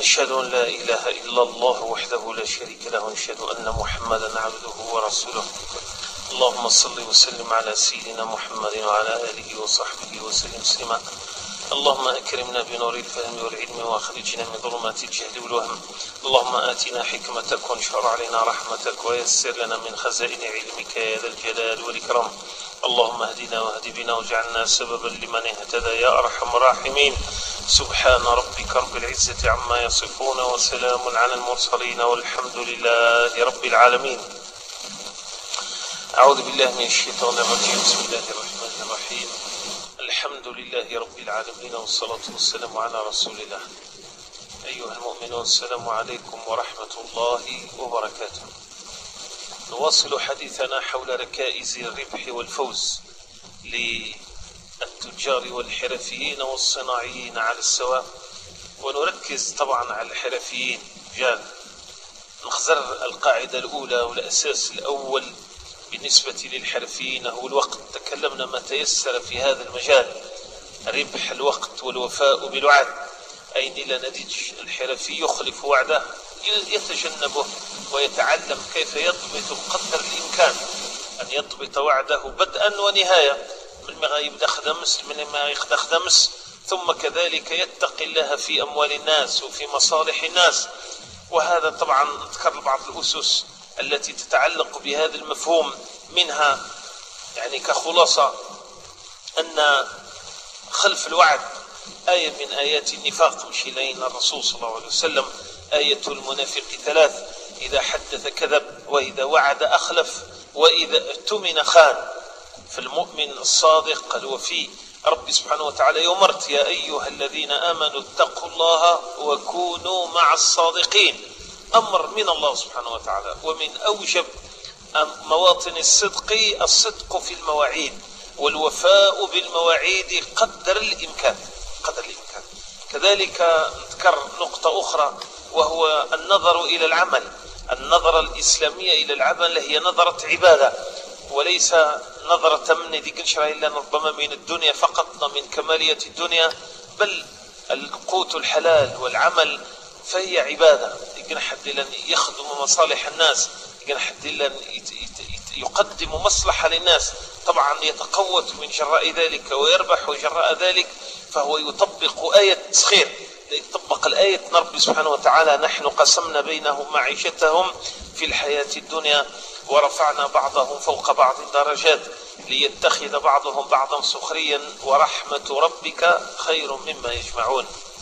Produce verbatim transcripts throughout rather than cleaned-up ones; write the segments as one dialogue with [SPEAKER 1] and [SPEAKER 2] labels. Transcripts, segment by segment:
[SPEAKER 1] ونشهد أن لا إله إلا الله وحده لا شريك له ونشهد أن محمدا عبده ورسوله. اللهم صل وسلم على سيدنا محمد وعلى آله وصحبه وسلم تسليما. اللهم أكرمنا بنور الفهم والعلم وأخرجنا من ظلمات الجهل والوهم. اللهم آتنا حكمتك وانشر علينا رحمتك ويسر لنا من خزائن علمك يا ذا الجلال والإكرام. اللهم اهدنا واهد بنا واجعلنا سببا لمن اهتدى يا أرحم الراحمين. سبحان ربك رب العزة عما يصفون وسلام على المرسلين والحمد لله رب العالمين. أعوذ بالله من الشيطان الرجيم. بسم الله الرحمن الرحيم. الحمد لله رب العالمين والصلاة والسلام على رسول الله. أيها المؤمنون السلام عليكم ورحمة الله وبركاته. نواصل حديثنا حول ركائز الربح والفوز للتجار والحرفيين والصناعيين على السواء، ونركز طبعا على الحرفيين رجال. نخزر القاعدة الأولى والأساس الأول بالنسبة للحرفيين هو الوقت. تكلمنا ما تيسر في هذا المجال، ربح الوقت والوفاء بالوعد. أين لا نتيج الحرفي يخلف وعده يتجنبه ويتعلم كيف يضبط قدر الإمكان أن يضبط وعده بدءا ونهاية، من ما يبدأ خدمس من ما يخدم خدمس، ثم كذلك يتقي الله في أموال الناس وفي مصالح الناس. وهذا طبعا نذكر بعض الأسس التي تتعلق بهذا المفهوم، منها يعني كخلاصة أن خلف الوعد آية من آيات النفاق، مشي لين الرسول صلى الله عليه وسلم آية المنافق ثلاث: إذا حدث كذب، وإذا وعد أخلف، وإذا اؤتمن خان. فالمؤمن الصادق الوفي رب سبحانه وتعالى يمرت: يا أيها الذين آمنوا اتقوا الله وكونوا مع الصادقين. أمر من الله سبحانه وتعالى. ومن أوجب مواطن الصدق الصدق في المواعيد والوفاء بالمواعيد قدر الإمكان قدر الإمكان. كذلك نذكر نقطة أخرى وهو النظر إلى العمل. النظرة الإسلامية إلى العمل هي نظرة عبادة، وليس نظرة من ذيك إلا ربما من الدنيا فقط، من كمالية الدنيا، بل القوت الحلال والعمل فهي عبادة. يقن حد لن يخدم مصالح الناس، يقن حد لن يقدم مصلحة للناس، طبعا يتقوت من جراء ذلك ويربح جراء ذلك، فهو يطبق آية تسخير. يطبق الآية رب سبحانه وتعالى: نحن قسمنا بينهم معيشتهم في الحياة الدنيا ورفعنا بعضهم فوق بعض درجات ليتخذ بعضهم بعضا سخريا ورحمة ربك خير مما يجمعون.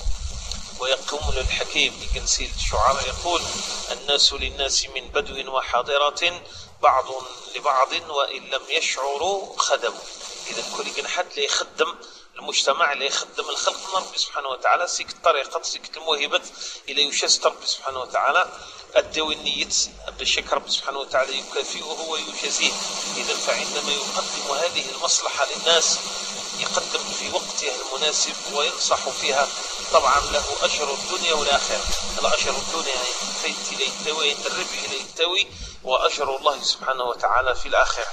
[SPEAKER 1] ويقوم الحكيم ينسي الشعراء يقول: الناس للناس من بدو وحاضرة بعض لبعض وإن لم يشعروا خدموا. إذا كل حد اللي يخدم المجتمع، اللي يخدم الخلق من رب سبحانه وتعالى، سيك الطريقة سيك الموهبة إلى يشست رب سبحانه وتعالى أدوا النية بشك رب سبحانه وتعالى يكافئه ويجازيه. إذا فعندما يقدم هذه المصلحة للناس يقدم في وقتها المناسب وينصح فيها، طبعا له أجر الدنيا والآخرة. الأجر الدنيا فيت ليتوي الربح ليتوي، وأجر الله سبحانه وتعالى في الآخرة.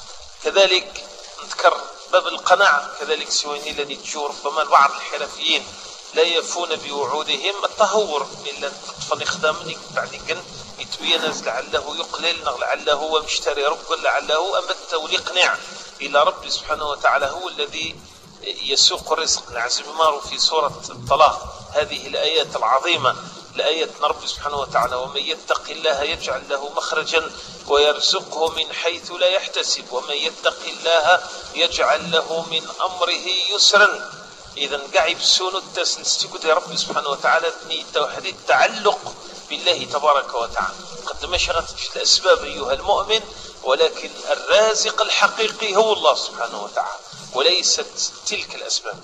[SPEAKER 1] كذلك نذكر باب القناعة. كذلك سويني الذي تجو ربما بعض الحرفيين لا يفون بوعودهم، التهور إلا تطفن إخدامني بعد كن يتبين لعله يقلل، لعله هو مشتري رب، لعله أمت وليقنع إلى رب سبحانه وتعالى هو الذي يسوق الرزق. نعزم مارو في سورة الطلاق هذه الآيات العظيمة، الآية رب سبحانه وتعالى: ومن يتق الله يجعل له مخرجا ويرزقه من حيث لا يحتسب ومن يتق الله يجعل له من أمره يسرا. إذا قاعد سونو التسلسل رب سبحانه وتعالى توحيد التعلق بالله تبارك وتعالى. قد ما شغلت الأسباب أيها المؤمن، ولكن الرازق الحقيقي هو الله سبحانه وتعالى وليست تلك الأسباب.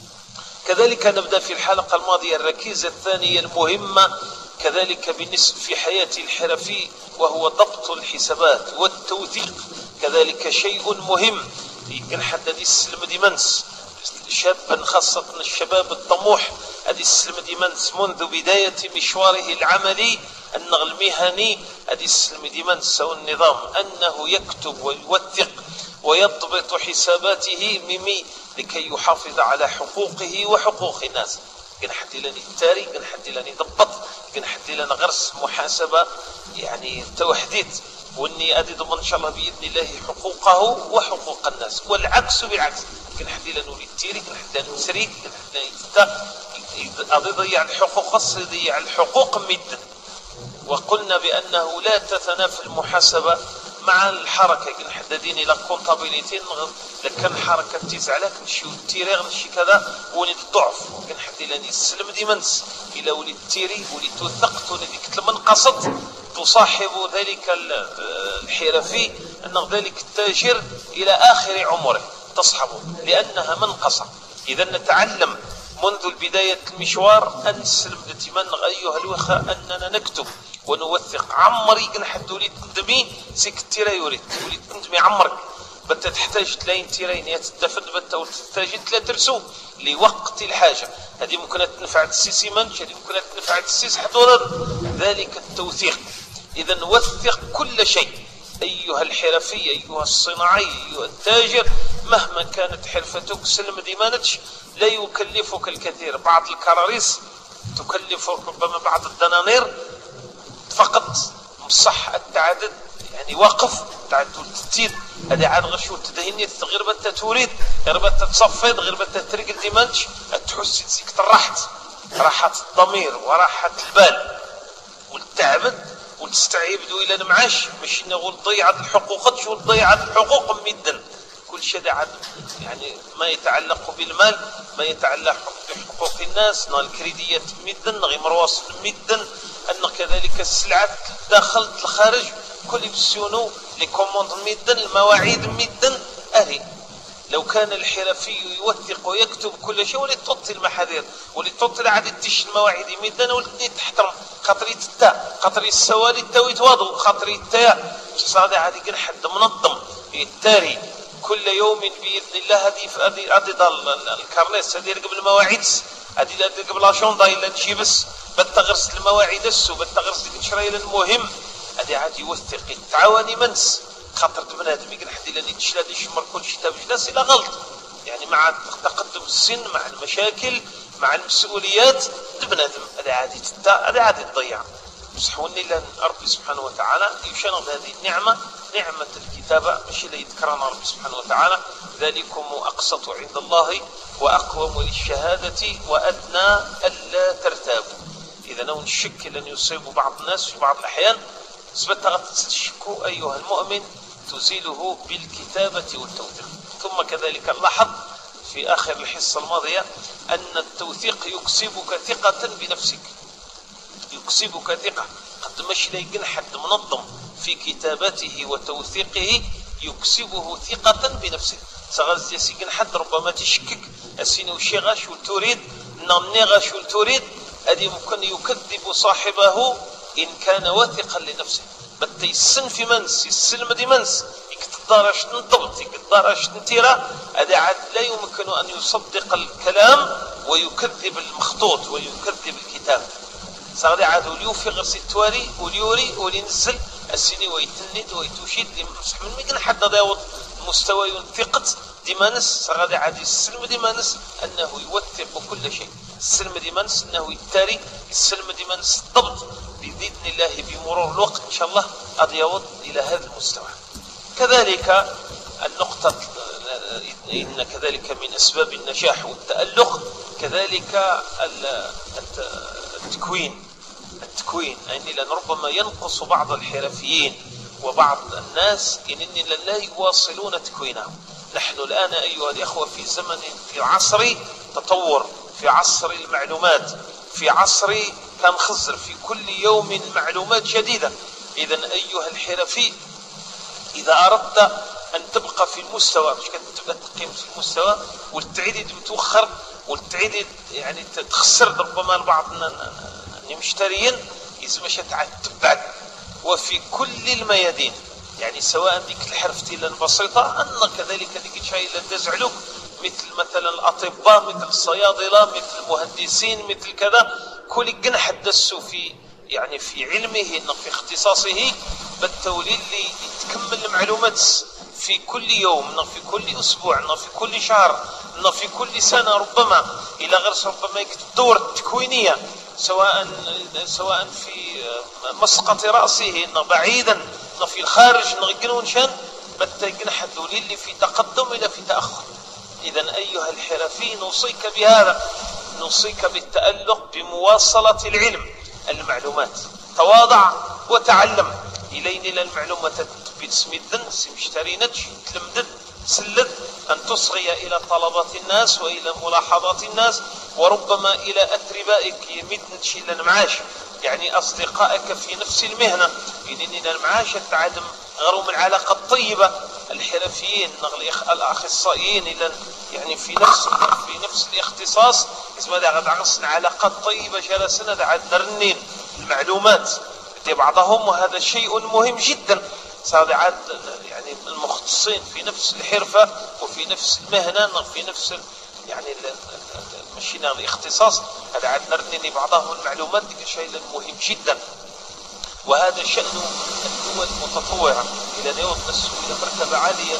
[SPEAKER 1] كذلك نبدأ في الحلقة الماضية الركيزة الثانية المهمة كذلك بالنسبة في حياة الحرفي، وهو ضبط الحسابات والتوثيق. كذلك شيء مهم يمكن حد يسلم ديمنس شابا، خاصة الشباب الطموح هذه السلم ديمنس منذ بداية مشواره العملي النغل المهني، هذه السلم ديمنس أو النظام أنه يكتب ويوثق ويضبط حساباته ممي لكي يحافظ على حقوقه وحقوق الناس. كان حدي لاني التاري كان حدي لاني ضبط كان حدي لنا غرس محاسبة يعني توحديت واني ادي ضمن ان شاء الله باذن الله حقوقه وحقوق الناس والعكس بالعكس كان حدي لنا ولي التيري كان حدي لنا سريك كان حدي لنا ادي ضيع الحقوق خاص يضيع الحقوق مدا وقلنا بانه لا تتنافى المحاسبة مع الحركة كان حدديني لا كونتابيليتي لكن حركة تيزعلك نشي التيريغ نشي كذا ولي الضعف كان حدي لاني السلم ديمنس الى ولي التيري ولي توثقت ولي ديك المنقصت تصاحب ذلك الحرفي أن ذلك التاجر إلى آخر عمره تصحبه لأنها منقصة. إذا نتعلم منذ البداية المشوار أن نسلم دتمن أيها الوخاء أننا نكتب ونوثق عمري كن حد وليد تندمي سيك التيرا يريد وليد تندمي عمرك بتا تحتاج تلاين تيرين يتدفد بتا تحتاج تلا ترسو لوقت الحاجة. هذه ممكن تنفع السيسي منش هذه ممكن تنفع السيس حضور ذلك التوثيق. إذا نوثق كل شيء أيها الحرفي أيها الصناعي أيها التاجر مهما كانت حرفتك سلم ديمانتش لا يكلفك الكثير. بعض الكراريس تكلف ربما بعض الدنانير فقط مصح التعدد يعني واقف تعدد التيد هذا عاد غشو تدهني غير بتا تريد غير بتا تصفد غير بتا ترقل ديمانتش تحس تسيك ترحت راحة الضمير وراحة البال والتعبد وتستعيبدوا الى المعاش مش نقول ضيعت الحقوق شو ضيعت الحقوق مدا كل شيء عاد يعني ما يتعلق بالمال ما يتعلق بحقوق الناس نا الكريديات مدا غير مرواصل مدا ان كذلك السلعات داخل الخارج كل بسيونو لي كوموند مدا المواعيد مدا اهي. لو كان الحرفي يوثق ويكتب كل شيء ولتطي المحاذير ولتطي عدد تش المواعيد ميدان ولتني تحترم خاطري التاء خاطري السوالي التاء يتواضعوا خاطري التاء صادي عادي كان حد منظم التاري كل يوم باذن الله. هذه هذه هذه الكارنيس هذه قبل المواعيد هذه قبل لاشوندا الا تجي بس بتغرس المواعيد السو بتغرس ديك الشرايل المهم هذه عادي يوثق التعاوني منس خاطر بنادم يقول حد لاني تشلاد يشمر كل شيء تاع جلاس الى غلط يعني مع تقدم السن مع المشاكل مع المسؤوليات بنادم هذا عادي هذا عادي تضيع. بصح وني لان ربي سبحانه وتعالى يشنغ هذه النعمه نعمه الكتابه ماشي اللي يذكرنا ربي سبحانه وتعالى ذلكم اقسط عند الله واقوم للشهاده وادنى الا ترتابوا. اذا لو نشك لن يصيب بعض الناس في بعض الاحيان سبت تشكو ايها المؤمن تزيله بالكتابه والتوثيق. ثم كذلك لاحظ في آخر الحصة الماضية أن التوثيق يكسبك ثقة بنفسك يكسبك ثقة قد مش لايقن حد منظم في كتابته وتوثيقه يكسبه ثقة بنفسه. سغاز يسيقن حد ربما تشكك أسيني وشي غاش تريد نمني غاش تريد أدي ممكن يكذب صاحبه إن كان واثقا لنفسه بل يسن في منس يسلم دي منس يقدرش تنضبط يقدرش تنتيرا هذا عاد لا يمكن أن يصدق الكلام ويكذب المخطوط ويكذب الكتاب. صار عاد وليوفي غير التواري وليوري ولينزل السيني ويتند ويتوشيد بصح من مكان حد ضاوط مستوى ثقة ديمانس. صار عاد السلم ديمانس أنه يوثق كل شيء السلم ديمانس أنه يتاري السلم ديمانس الضبط بإذن الله بمرور الوقت إن شاء الله أضيوض إلى هذا المستوى. كذلك النقطة إن كذلك من أسباب النجاح والتألق كذلك التكوين التكوين يعني لأن ربما ينقص بعض الحرفيين وبعض الناس إنني لا يواصلون تكوينهم. نحن الآن أيها الأخوة في زمن في عصر تطور في عصر المعلومات في عصر كان خزر في كل يوم معلومات جديدة. إذا أيها الحرفي إذا أردت أن تبقى في المستوى مش تبقى تقيم في المستوى والتعديد متوخر والتعديد يعني تخسر ربما البعض المشترين إذا مش تبعد وفي كل الميادين يعني سواء ديك الحرفتي البسيطة أن كذلك ديك الشيء اللي تزعلوك مثل مثلا الأطباء مثل الصيادلة مثل المهندسين مثل كذا كل جنح دسوا في يعني في علمه في اختصاصه بالتولي اللي يتكمل المعلومات في كل يوم في كل أسبوع في كل شهر أن في كل سنة ربما إلى غرس ربما يكتب الدورة التكوينية سواء سواء في مسقط رأسه إن بعيدا إن في الخارج نغقنون شان بتجن حدولي اللي في تقدم إلى في تأخر. إذن أيها الحرفي نوصيك بهذا، نوصيك بالتألق بمواصلة العلم المعلومات. تواضع وتعلم إلين إلى المعلومة باسم الدن سمشترينتش تلمدد سلد أن تصغي إلى طلبات الناس وإلى ملاحظات الناس وربما إلى أتربائك يمدنش إلى المعاش، يعني أصدقائك في نفس المهنة إلين إلى المعاش تعدم غروم العلاقة الطيبة. الحرفيين الأخصائيين إلى يعني في نفس في نفس الاختصاص اسمه ده غد عقصنا علاقات طيبة جلسنا ده عاد نرنين المعلومات دي بعضهم، وهذا شيء مهم جدا. صار عاد يعني المختصين في نفس الحرفة وفي نفس المهنة في نفس يعني مشينا الاختصاص هذا عاد نرنين بعضهم المعلومات دي شيء مهم جدا. وهذا شأن الدول المتطورة إلى أن يوصل إلى مرتبة عالية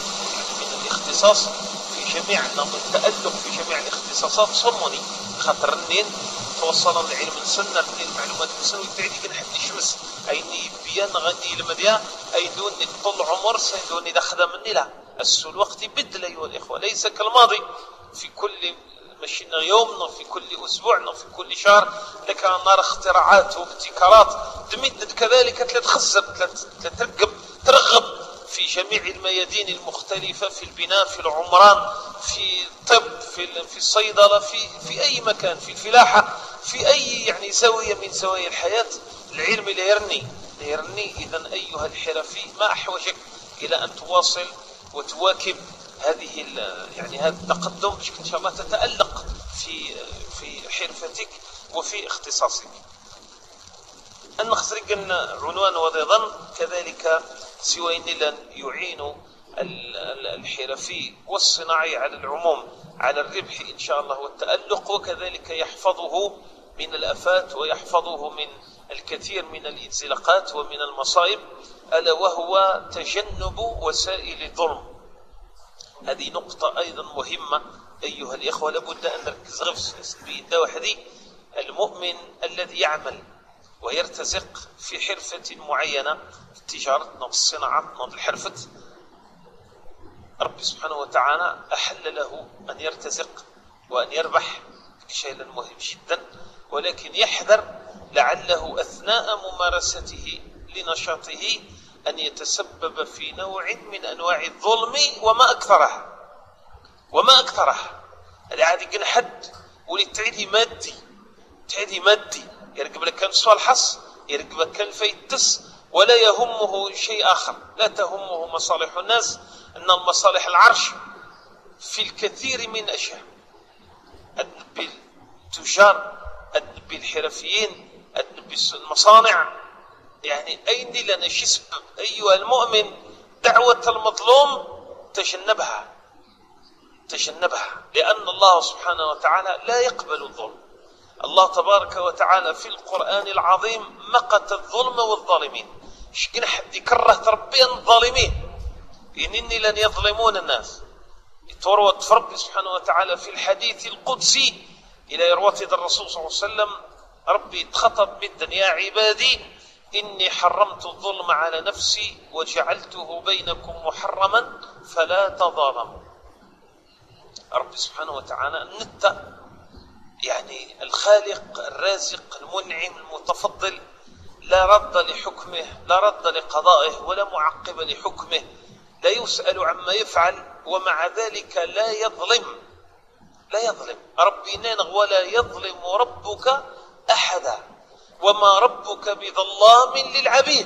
[SPEAKER 1] من الاختصاص في جميع التألق في جميع الاختصاصات. صمني خاطر النين توصل العلم سنة من المعلومات سنة ويتعدي كن حد يشمس أيني بيان غني المديا أيدون طول عمر سيدون إذا خدم مني لا السوء الوقت بدل أيها الإخوة ليس كالماضي في كل مشينا يوم في كل أسبوع في كل شهر لكان نرى اختراعات وابتكارات تمدد كذلك تخزر ترقب ترغب في جميع الميادين المختلفة في البناء في العمران في الطب في في الصيدلة في في أي مكان في الفلاحة في أي يعني زاوية من زوايا الحياة العلم لا يرني لا يرني. إذا أيها الحرفي ما أحوجك إلى أن تواصل وتواكب هذه يعني هذا التقدم باش إن شاء الله تتألق في في حرفتك وفي اختصاصك. أن نخسرك أن عنوان وضيضا كذلك سوين لن يعين الحرفي والصناعي على العموم على الربح إن شاء الله والتألق، وكذلك يحفظه من الآفات ويحفظه من الكثير من الانزلاقات ومن المصائب، ألا وهو تجنب وسائل الظلم. هذه نقطة أيضا مهمة أيها الإخوة لابد أن نركز غفص بيد وحدي. المؤمن الذي يعمل ويرتزق في حرفة معينة في التجارة أو الصناعة أو الحرفة رب سبحانه وتعالى أحل له أن يرتزق وأن يربح شيء مهم جدا، ولكن يحذر لعله أثناء ممارسته لنشاطه أن يتسبب في نوع من أنواع الظلم وما أكثره وما أكثره. اللي عاد يقول حد ولتعيدي مادي تعيدي مادي يرقب لك كان سؤال حص يرقب لك كان فيتس ولا يهمه شيء آخر، لا تهمه مصالح الناس. أن المصالح العرش في الكثير من أشياء النبي التجار النبي الحرفيين النبي المصانع، يعني أين لنا شسب أيها المؤمن دعوة المظلوم تجنبها تجنبها لأن الله سبحانه وتعالى لا يقبل الظلم. الله تبارك وتعالى في القرآن العظيم مقت الظلم والظالمين. شكنا حد يكره ربي الظالمين إنني لن يظلمون الناس. يتوروت في ربي سبحانه وتعالى في الحديث القدسي إلى يروتد الرسول صلى الله عليه وسلم ربي تخطب بالدنيا يا عبادي إني حرمت الظلم على نفسي وجعلته بينكم محرما فلا تظالموا. رب سبحانه وتعالى النت يعني الخالق الرازق المنعم المتفضل لا رد لحكمه لا رد لقضائه ولا معقب لحكمه، لا يسأل عما يفعل ومع ذلك لا يظلم لا يظلم. ربي نانغ ولا يظلم ربك أحدا وما ربك بظلام للعبيد.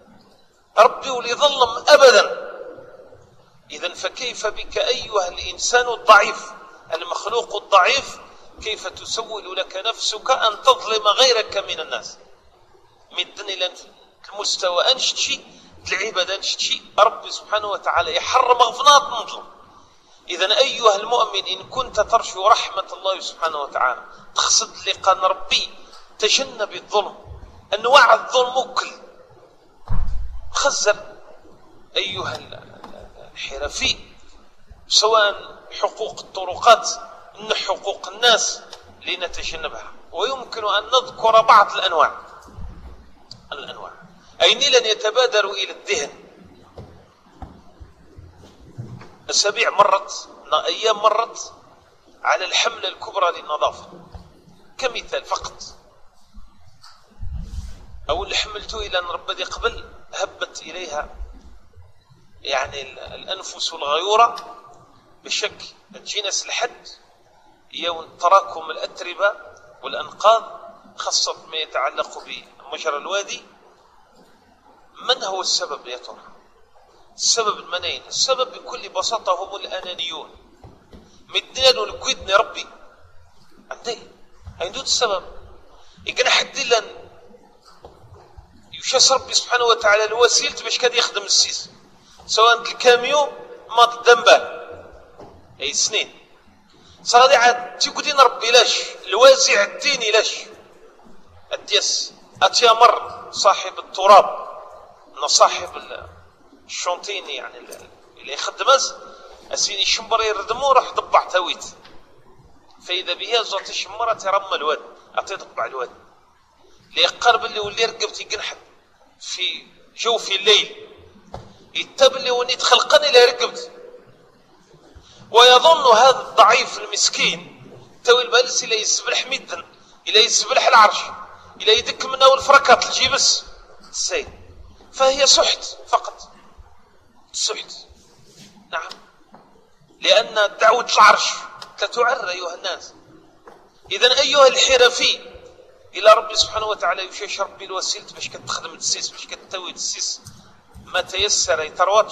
[SPEAKER 1] ربي ولي ظلم أبدا. إذن فكيف بك أيها الإنسان الضعيف المخلوق الضعيف كيف تسول لك نفسك أن تظلم غيرك من الناس مدن إلى المستوى أنشت شيء العبادة أنشت شيء رب سبحانه وتعالى يحرم غفنات نظلم. إذن أيها المؤمن إن كنت ترجو رحمة الله سبحانه وتعالى تقصد لقاء ربي تجنب الظلم. أنواع الظلم وكل خزر أيها الحرفي سواء حقوق الطرقات من حقوق الناس لنتجنبها. ويمكن أن نذكر بعض الأنواع الأنواع أين لن يتبادر إلى الذهن. أسابيع مرت، أيام مرت على الحملة الكبرى للنظافة كمثال فقط. أو اللي حملته إلى أن ربي قبل هبت إليها يعني الأنفس الغيورة بشكل تجينس الحد يوم تراكم الأتربة والأنقاض، خاصة ما يتعلق بمجرى الوادي. من هو السبب يا ترى؟ السبب المنين؟ السبب بكل بساطة هم الأنانيون. مدنا لكويدني ربي عندي عندود السبب يقنا حد لن يشاس ربي سبحانه وتعالى الوسيلة باش كاد يخدم السيس، سواء الكاميو ما الدنبال اي سنين صار عاد تيقولين ربي لاش الوازع الديني لاش الديس اتيامر صاحب التراب صاحب الشونتيني يعني اللي يخدم اسيني شمبر يردمو راح ضبع تاويت، فاذا بها زوت الشمره ترمى الواد اعطي ضبع الواد اللي يقرب اللي واللي رقبتي ينحد في جوف الليل يتب اللي وني تخلقني لا رقبتي. ويظن هذا الضعيف المسكين توي البالس الى يسبلح مدن الى يسبلح العرش الى يدك منه الفركات الجيبس السيد، فهي سحت فقط سحت. نعم، لأن دعوة العرش لا تعر أيها الناس. إذن أيها الحرفي إلى ربي سبحانه وتعالى يشيش ربي الوسيلة باش كتخدم السيس باش كتوي السيس ما تيسر يترواتش.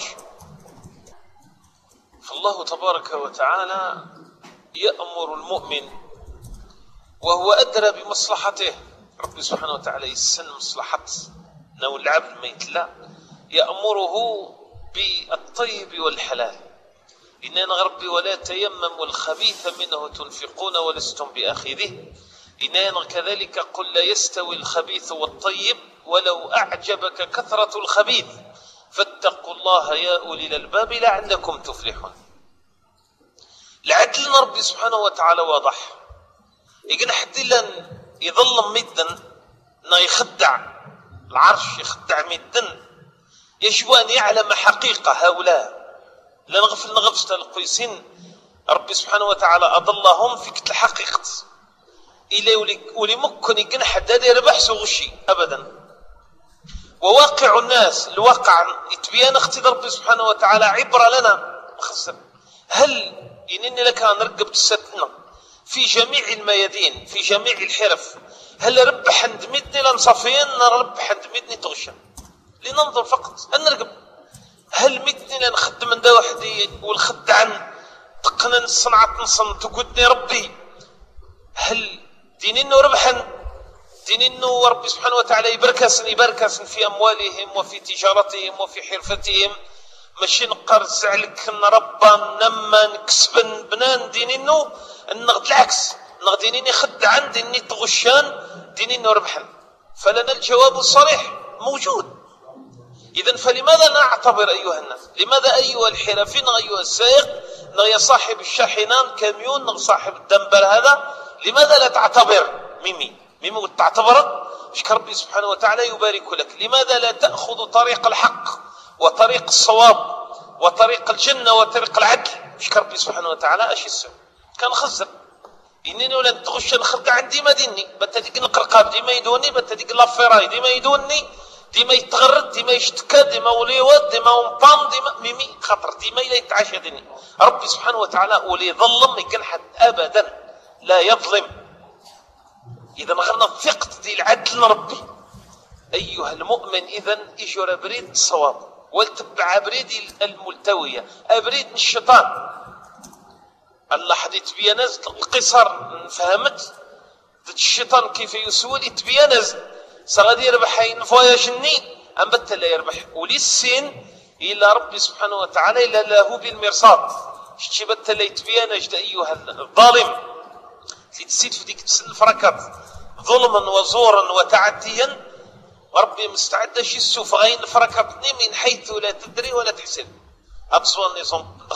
[SPEAKER 1] فالله تبارك وتعالى يأمر المؤمن وهو أدرى بمصلحته. ربي سبحانه وتعالى يسن مصلحة نو العبد ما يتلا، يأمره بالطيب والحلال. إننا ربي ولا تيمموا الخبيث منه تنفقون ولستم بآخذه. إننا كذلك قل لا يستوي الخبيث والطيب ولو أعجبك كثرة الخبيث فاتقوا الله يا أولي الألباب لعلكم تفلحون. العدل ربي سبحانه وتعالى واضح. يقول حد لن يظلم مدا نا يخدع العرش يخدع مدا، يجب أن يعلم حقيقة هؤلاء. لا نغفل نغفل القيسين ربي سبحانه وتعالى أضلهم في كتل حقيقة إلي ولي ممكن يقن حد هذا يربح غشي أبدا. وواقع الناس الواقع يتبين اختي ربي سبحانه وتعالى عبرة لنا خسر. هل إنني لك أن رقبت ستنا في جميع الميادين في جميع الحرف، هل ربح عند مدني لنصفين ربح عند مدني تغشى لننظر فقط أن نرقب. هل مدني لنخدم من دا وحدي والخد عن تقنن صنعة نصن تقودني ربي؟ هل دين انه ربحا دين انه ربي سبحانه وتعالى يبركسن يبركسن في اموالهم وفي تجارتهم وفي حرفتهم، ماشي نقر زعلك ان ربا نما نكسبن بنان دين انه النغد العكس نغدين اني خد عن دين اني تغشان دين انه ربحا. فلنا الجواب الصريح موجود. إذن فلماذا نعتبر أيها الناس؟ لماذا أيها الحرفي أيها السائق يا صاحب الشاحنان كاميون صاحب الدنبل هذا، لماذا لا تعتبر ميمي ميمي تعتبر شك ربي سبحانه وتعالى يبارك لك. لماذا لا تأخذ طريق الحق وطريق الصواب وطريق الجنة وطريق العدل؟ شك ربي سبحانه وتعالى أشي السوء كان خزر إنني ولا تغش الخلق عندي ما ديني بتديك القرقاب ديما يدوني بتديك لافيراي ديما يدوني ديما يتغرد ديما يشتكى ديما وليوات ديما ومبان ديما ميمي خطر ديما إلا يتعاشى ديني. ربي سبحانه وتعالى ولي ظلم يكن حد أبدا لا يظلم. إذا غنى الثقة دي العدل ربي أيها المؤمن. إذا إجر بريد الصواب والتبع بريد الملتوية أبريد الشيطان. الله حديث بيانز القصر فهمت الشيطان كيف يسول يتبيانز سغادي يربح ينفوايا جني أم بت لا يربح ولي السين إلا ربي سبحانه وتعالى إلا له بالمرصاد شتي بت لا يتبيانج أيها الظالم اللي تسيد في ديك تسن الفركات ظلما وزورا وتعديا. ربي مستعد شي السوف غين الفركات من حيث لا تدري ولا تحسب. أبصوا النظام ضخم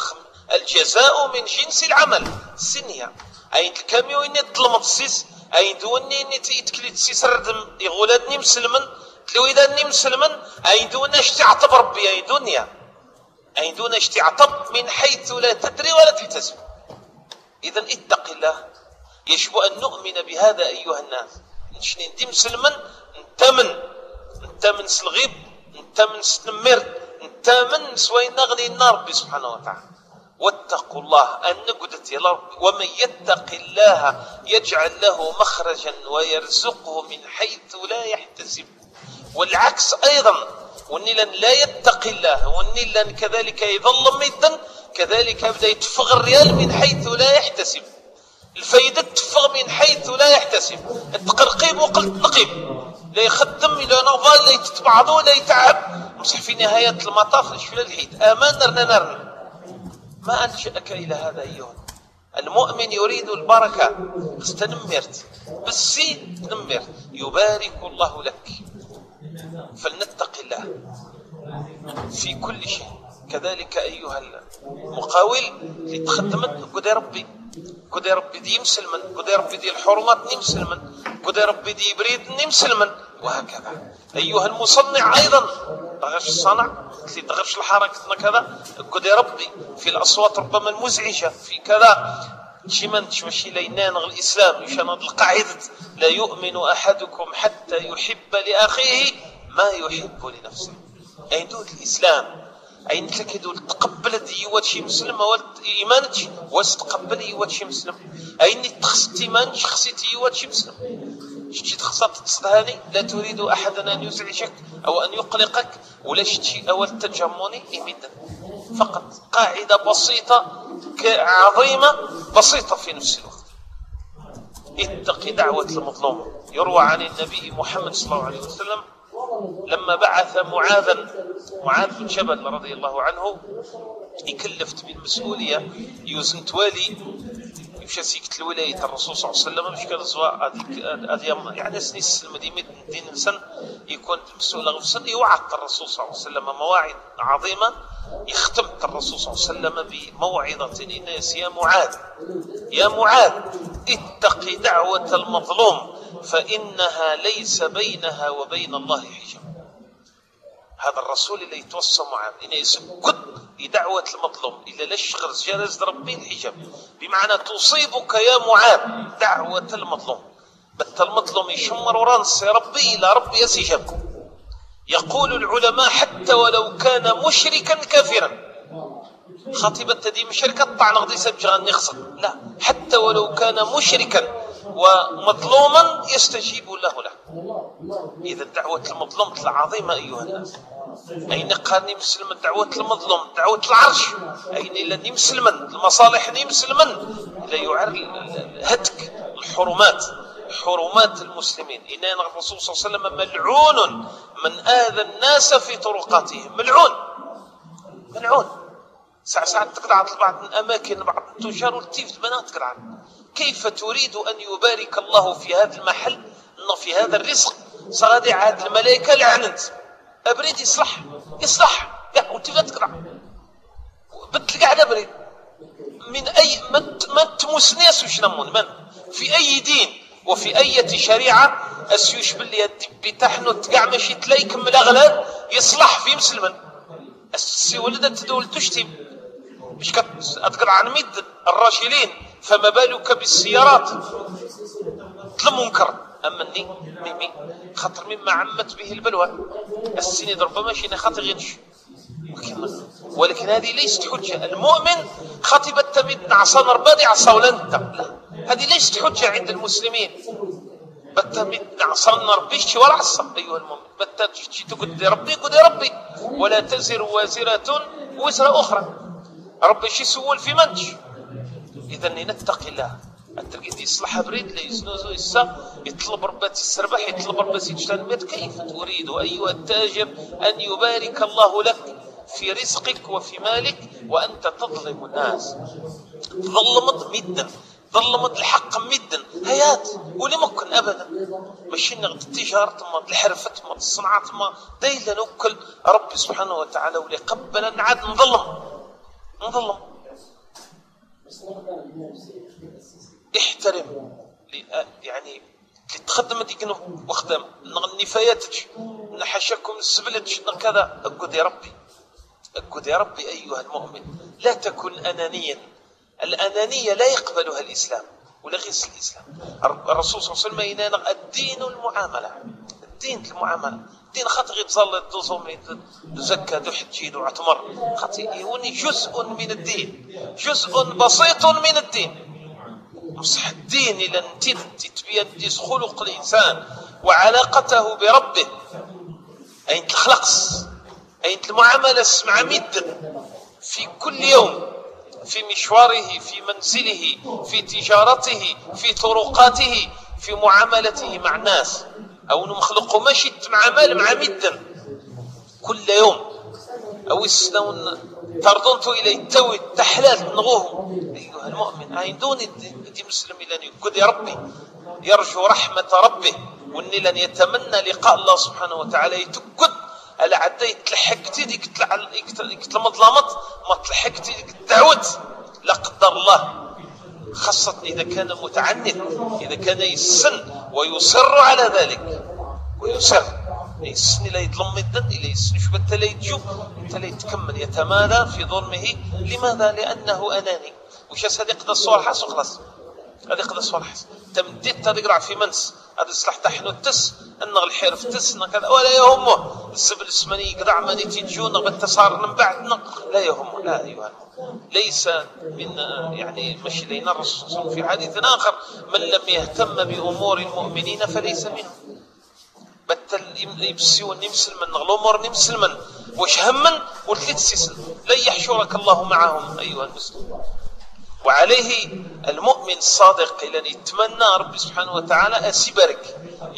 [SPEAKER 1] الجزاء من جنس العمل. السنية أين الكاميو إني تظلمت السيس أين دوني إني تكليت السيس ردم يغولادني مسلمن تلويداني مسلمن أين دون اشتعطب ربي أين دنيا أين دون اشتعطب من حيث لا تدري ولا تحتسب. إذن اتق الله. يجب أن نؤمن بهذا أيها الناس. نشني ندي مسلمن نتمن نتمن سلغيب نتمن سنمر نتمن سوين نغني النار ربي سبحانه وتعالى. واتقوا الله أن نقدت يا رب ومن يتق الله يجعل له مخرجا ويرزقه من حيث لا يحتسب. والعكس أيضا والنيلان لا يتق الله والنيلان كذلك يظل ميدا كذلك يبدأ يتفغ الريال من حيث لا يحتسب. الفايدة تفغ من حيث لا يحتسب. التقرقيب وقلت نقيب لا يخدم لا نوفال لا يتبعضو لا يتعب مصح في نهاية المطاف نشفل الحيد آمان نرنا نرنا. ما أنشأك إلى هذا أيها المؤمن يريد البركة استنمرت بالسي تنمرت يبارك الله لك. فلنتق الله في كل شيء. كذلك أيها المقاول لتخدمت قد يا ربي قد يا ربي دي مسلمن قد يا ربي دي الحرمات نمسلمن قد يا ربي دي بريد نمسلمن وهكذا. أيها المصنع أيضا تغرش الصنع تغرش الحركة كذا قد يا ربي في الأصوات ربما المزعجة في كذا شمن تشمشي لينان الإسلام يشان القاعدة لا يؤمن أحدكم حتى يحب لأخيه ما يحب لنفسه. أين دول الإسلام أين لك دول تقبل دي وشي مسلم أول إيمانك واستقبل يوشي مسلم أين تخصت إيمانك خصيت يوشي مسلم شتي تخصت تصدهاني لا تريد أحدا أن يزعجك أو أن يقلقك ولا شتي أول تجموني إمدا فقط قاعدة بسيطة عظيمة بسيطة في نفس الوقت. اتق دعوة المظلوم. يروى عن النبي محمد صلى الله عليه وسلم لما بعث معاذا معاذ بن جبل رضي الله عنه يكلفت بالمسؤولية يوزن توالي يمشي سيكت الولاية الرسول صلى الله عليه وسلم مش كذا سواء هذه يعني سنين السلم دي دين إنسان يكون مسؤول غفصا يوعد الرسول صلى الله عليه وسلم مواعظ عظيمة. يختم الرسول صلى الله عليه وسلم بموعظة الناس يا معاذ يا معاذ اتق دعوة المظلوم فإنها ليس بينها وبين الله حجاب. هذا الرسول اللي يتوصى معاذ إنه يسكت لدعوة المظلوم إلا لشغر جرز ربي الحجاب بمعنى تصيبك يا معاذ دعوة المظلوم بت المظلوم يشمر ورانس يا ربي إلى ربي يسجب. يقول العلماء حتى ولو كان مشركا كافرا خطيبة دي مشركة طعن غدي سبجغان يخصد لا حتى ولو كان مشركا ومظلوما يستجيب له له. إذا دعوة المظلوم عظيمة أيها الناس. أين قاني مسلما دعوة المظلوم دعوة العرش أين لن مسلما المصالح مسلما لا يعر هتك الحرمات حرمات المسلمين. إن الرسول صلى الله عليه وسلم ملعون من آذى الناس في طرقاتهم ملعون ملعون. ساعة ساعة تقطع بعض الأماكن بعض التجار والتيف البنات تقطع. كيف تريد أن يبارك الله في هذا المحل أنه في هذا الرزق صغادي عاد الملائكة لعنت أبريد يصلح يصلح يا وانت لا تقطع بتلقى على أبريد من أي ما تمسنيس وش نمون من في أي دين وفي أي شريعة أسيوش باللي بتحنو تقع ماشي تلاقي كمل أغلال يصلح في مسلما السي ولدت تدول تشتم مش كتقطع عن مد الراشلين فما بالك بالسيارات تلم منكر. أما الني ميمي خطر مما عمت به البلوى السنين ربما شينا خاطر غنش ولكن هذه ليست حجة. المؤمن خطبت تمد عصا نربادي عصا ولنت لا هذه ليست حجة عند المسلمين. بتمد عصا نربيش ولا عصا أيها المؤمن بتجي تقول يا ربي قد يا ربي ولا تزر وازرة وزر أخرى ربي شي سول في منش. إذا نتقي الله الترقيد يصلح بريد لا يزنوزو يسا يطلب ربات السربح يطلب ربات يجتنمت. كيف تريد أيها التاجر أن يبارك الله لك في رزقك وفي مالك وأنت تظلم الناس ظلمت مدا ظلمت الحق مدا هيات ولا ممكن أبدا ماشي نغد التجارة ما الحرفة ما الصناعة ما دايلا نوكل ربي سبحانه وتعالى ولي قبل نعاد نظلم نظلم احترم يعني تخدم ديك وخدم النفاياتك نحشكم السبلتش كذا. اقعد يا ربي، اقعد يا ربي ايها المؤمن، لا تكن انانيا. الانانيه لا يقبلها الاسلام ولا غير الاسلام. الرسول صلى الله عليه وسلم الدين المعامله، الدين المعامله، الدين خاطر يتظل دوزومي زكاه دو حجي دو اعتمر خاطر يوني جزء من الدين، جزء بسيط من الدين. بصح الدين إلى أن تبين خلق الإنسان وعلاقته بربه، أين الخلقس، أين المعاملة مع مد في كل يوم، في مشواره، في منزله، في تجارته، في طرقاته، في معاملته مع الناس. أو نخلقه ماشي تعامل مع مد كل يوم، أو يسنون تردونتو إلى التوي تحلال نغوه. أيها المؤمن أين دوني دي مسلم إلى يقول يا ربي يرجو رحمة ربه وإني لن يتمنى لقاء الله سبحانه وتعالى. يتقد على عدا يتلحقتي ديك المظلمات ما تلحقتي ديك الدعوة لا قدر الله، خاصة إذا كان متعنت، إذا كان يسن ويصر على ذلك ويصر يسن لا يظلم الدن إلا يسن شبت لا يتجوب انت لا يتكمل يتمادى في ظلمه. لماذا؟ لأنه أناني. وش هذه قد الصور حاس وخلاص، هذه قد الصور حاس تمديت تقرع في منس هذا السلاح تحنو التس النغ الحرف تس كذا ولا يهمه السبل السمني قدع ماني تيجون بالتصار من بعد لا يهمه. لا أيها ليس من يعني مش لينا الرسول في حديث آخر من لم يهتم بأمور المؤمنين فليس منهم. بتل يبسيون يمسل من الأمور نمسل من وش همن والتسيسل لا يحشرك الله معهم أيها المسلم. وعليه المؤمن الصادق إلى أن يتمنى رب سبحانه وتعالى أسيبارك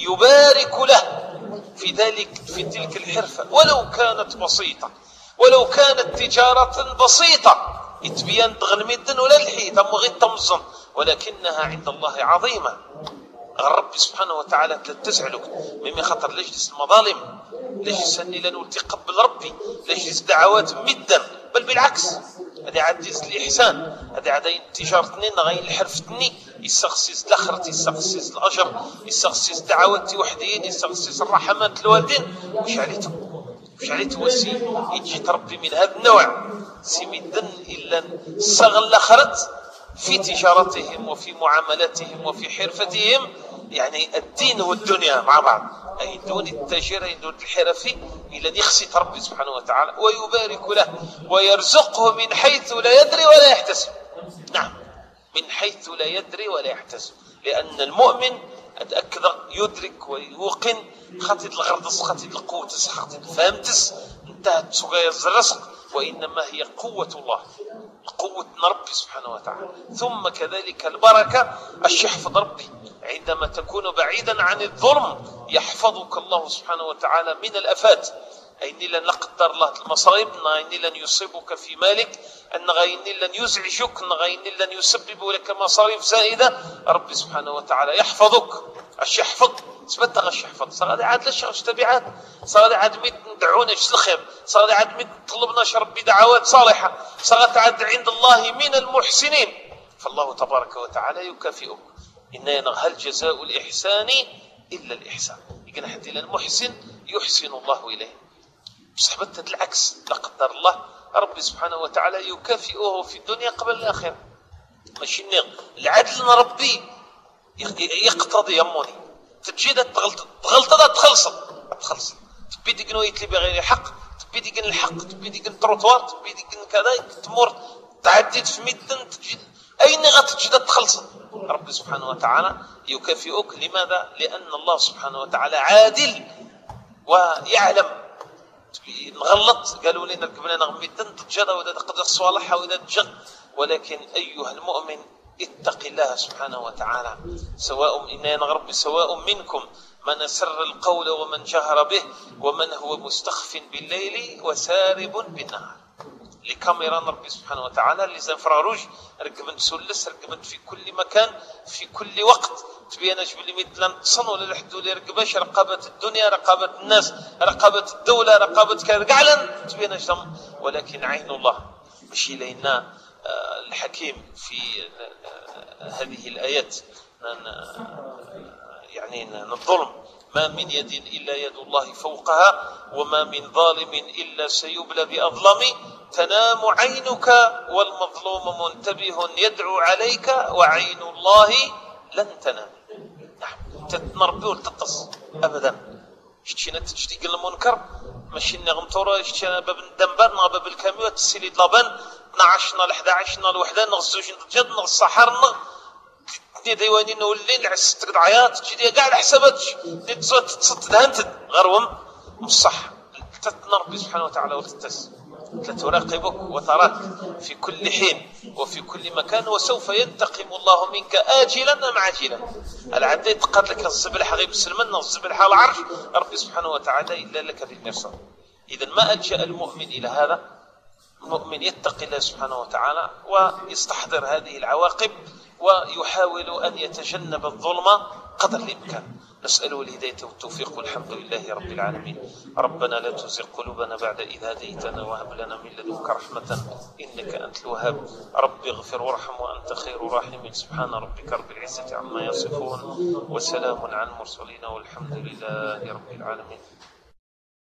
[SPEAKER 1] يبارك له في ذلك في تلك الحرفة ولو كانت بسيطة، ولو كانت تجارة بسيطة يتبين دغن مدن ولا الحيث أم غير تمزن، ولكنها عند الله عظيمة. الرب سبحانه وتعالى تسعلك مما خطر لجلس المظالم، لجلس إلى أن تقبل ربي، لجلس دعوات مدا، بل بالعكس هذا عديز الإحسان، هذا عدين تجارتني نغين الحرفتني يستخصص الأخرة، يستخصص الأجر، يستخصص دعواتي وحدين، يستخصص الرحمات الوالدين. وش عليته وش عليته وسي يجي تربي من هذا النوع سي مدن إلا صغل الأخرة في تجارتهم وفي معاملاتهم وفي حرفتهم. يعني الدين والدنيا مع بعض، أي دون التاجر أي دون الحرفي إلى يخسي ربي سبحانه وتعالى ويبارك له ويرزقه من حيث لا يدري ولا يحتسب. نعم من حيث لا يدري ولا يحتسب، لأن المؤمن أتأكد يدرك ويوقن خطية الغردس خطية القوتس خطية الفهمتس انتهت سقايا الرزق، وإنما هي قوة الله، قوة ربي سبحانه وتعالى. ثم كذلك البركة الشحفظ ربي عندما تكون بعيدا عن الظلم يحفظك الله سبحانه وتعالى من الأفات. أين لن قدر الله المصائب أين لن يصيبك في مالك، أن غين لن يزعجك، أن غين لن يسبب لك مصاريف زائدة. ربي سبحانه وتعالى يحفظك. اش يحفظ سبت غش يحفظ صار عاد لش اش تبعات صار عاد ميت ندعونا ايش الخير، صار عاد ميت طلبنا ربي دعوات صالحة، صارت عاد عند الله من المحسنين. فالله تبارك وتعالى يكافئك. إن هل جزاء الإحسان إلا الإحسان. يقول حتى إلى المحسن يحسن الله إليه. بصح بتت العكس لا قدر الله ربي سبحانه وتعالى يكافئه في الدنيا قبل الآخرة. ماشي العدل ربي يقتضي يموني تجد تغلط تغلط تخلص تخلص تبي ديك نويت لي بغير حق، تبي ديك الحق، تبي ديك التروطوار، تبي ديك كذا تمر تعديت في مدن تجد أين غتجد تخلص. ربي سبحانه وتعالى يكافئك. لماذا؟ لأن الله سبحانه وتعالى عادل ويعلم. نغلط قالوا لنا ركبنا نغمدن تجد وإذا تقدر صالحها وإذا تجد، ولكن أيها المؤمن اتق الله سبحانه وتعالى. سواء إننا نغرب سواء منكم من أسر القول ومن جهر به ومن هو مستخف بالليل وسارب بالنهار. لكاميرا ربي سبحانه وتعالى اللي زين فراروج ركبت سلس ركبت في كل مكان في كل وقت تبيناش باللي مثلا تصن ولا لحدو لي ركباش رقابة الدنيا رقابة الناس رقابة الدولة رقابة كذا كاع تبيناش، ولكن عين الله ماشي لينا الحكيم في هذه الآيات يعني الظلم، ما من يد إلا يد الله فوقها، وما من ظالم إلا سيبلى بأظلم، تنام عينك والمظلوم منتبه يدعو عليك، وعين الله لن تنام. نعم، تتنربي وتتص أبدا. شتينا تشتي قل المنكر ماشي نغمطورة، شتينا باب الدنبان نا باب الكاميو تسيلي لابان نعشنا لحدا عشنا لوحدا نغزوج نتجد نغصحر نغ دي ديواني نولي نعس تقد عياط تجي كاع الحسابات دي تصوت تصد دهنتد غروم بصح تتنربي سبحانه وتعالى وتتس تراقبك وتراك في كل حين وفي كل مكان، وسوف ينتقم الله منك آجلا أم عاجلا. العدي تقال لك الزبلحة غيب السلمان الزبلحة العرش ربي سبحانه وتعالى إلا لك بالمرصاد. إذن ما ألجأ المؤمن إلى هذا، المؤمن يتقي الله سبحانه وتعالى ويستحضر هذه العواقب ويحاول أن يتجنب الظلم قدر الإمكان. نسأله الهداية والتوفيق، والحمد لله رب العالمين. ربنا لا تزغ قلوبنا بعد إذ هديتنا وهب لنا من لدنك رحمة إنك أنت الوهاب. رب اغفر وارحم وأنت خير الراحمين. سبحان ربك رب العزة عما يصفون، وسلام على المرسلين، والحمد لله رب العالمين.